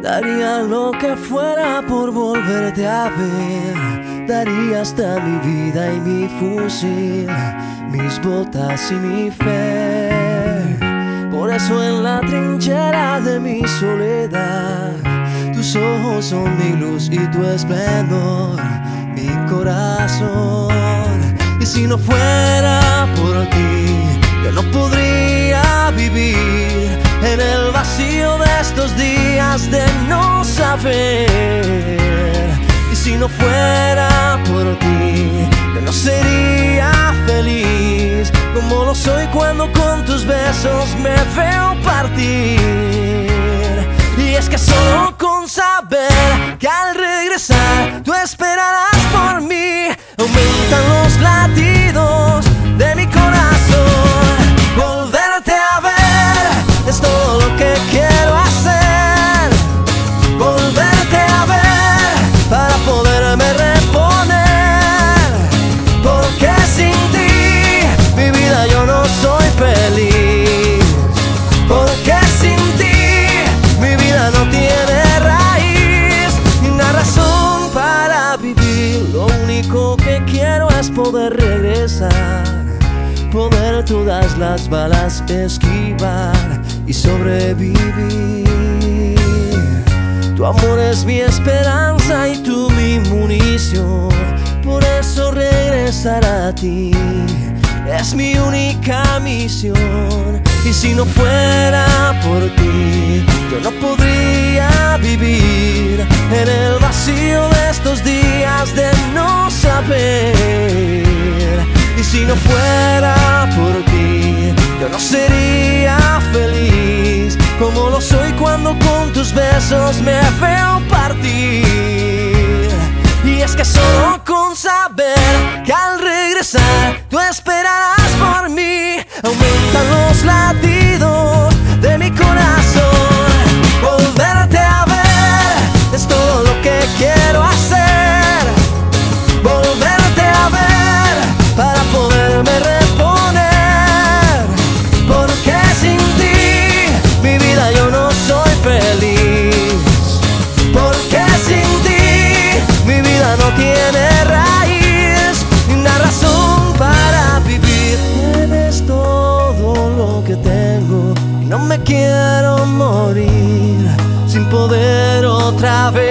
Daría lo que fuera por volverte a ver. Daría hasta mi vida y mi fusil, mis botas y mi fe. Por eso en la trinchera de mi soledad, tus ojos son mi luz y tu esplendor, mi corazón. Y si no fuera por ti, yo no podría vivir en el vacío de estos días de no saber. Y si no fuera por ti, yo no sería feliz como lo soy cuando con tus besos me veo partir. Y es que solo con saber que al regresar tú esperarás por mí, aumentan los latidos de mi corazón. Volverte a ver es todo lo que quiero hacer. Volverte a ver para poderme reponer, porque sin ti mi vida yo no soy feliz. Porque sin ti mi vida no tiene raíz ni una razón para vivir. Lo único que quiero es poder regresar, poder todas las balas esquivar y sobrevivir. Tu amor es mi esperanza y tú mi munición. Por eso regresar a ti es mi única misión. Y si no fuera por ti, yo no podría vivir en el vacío de estos días de no saber. Y si no fuera por ti, yo no sería feliz como lo soy cuando con tus besos me veo partir. Y es que solo con saber que al regresar tú esperarás por mí, aumentan los latidos de mi corazón. Volverte a ver es todo lo que quiero hacer. Volverte a ver para poderme reponer, porque sin ti mi vida yo no soy feliz. Porque sin ti mi vida no tiene raíz ni una razón para vivir. Eres todo lo que tengo y no me quiero morir sin poder otra vez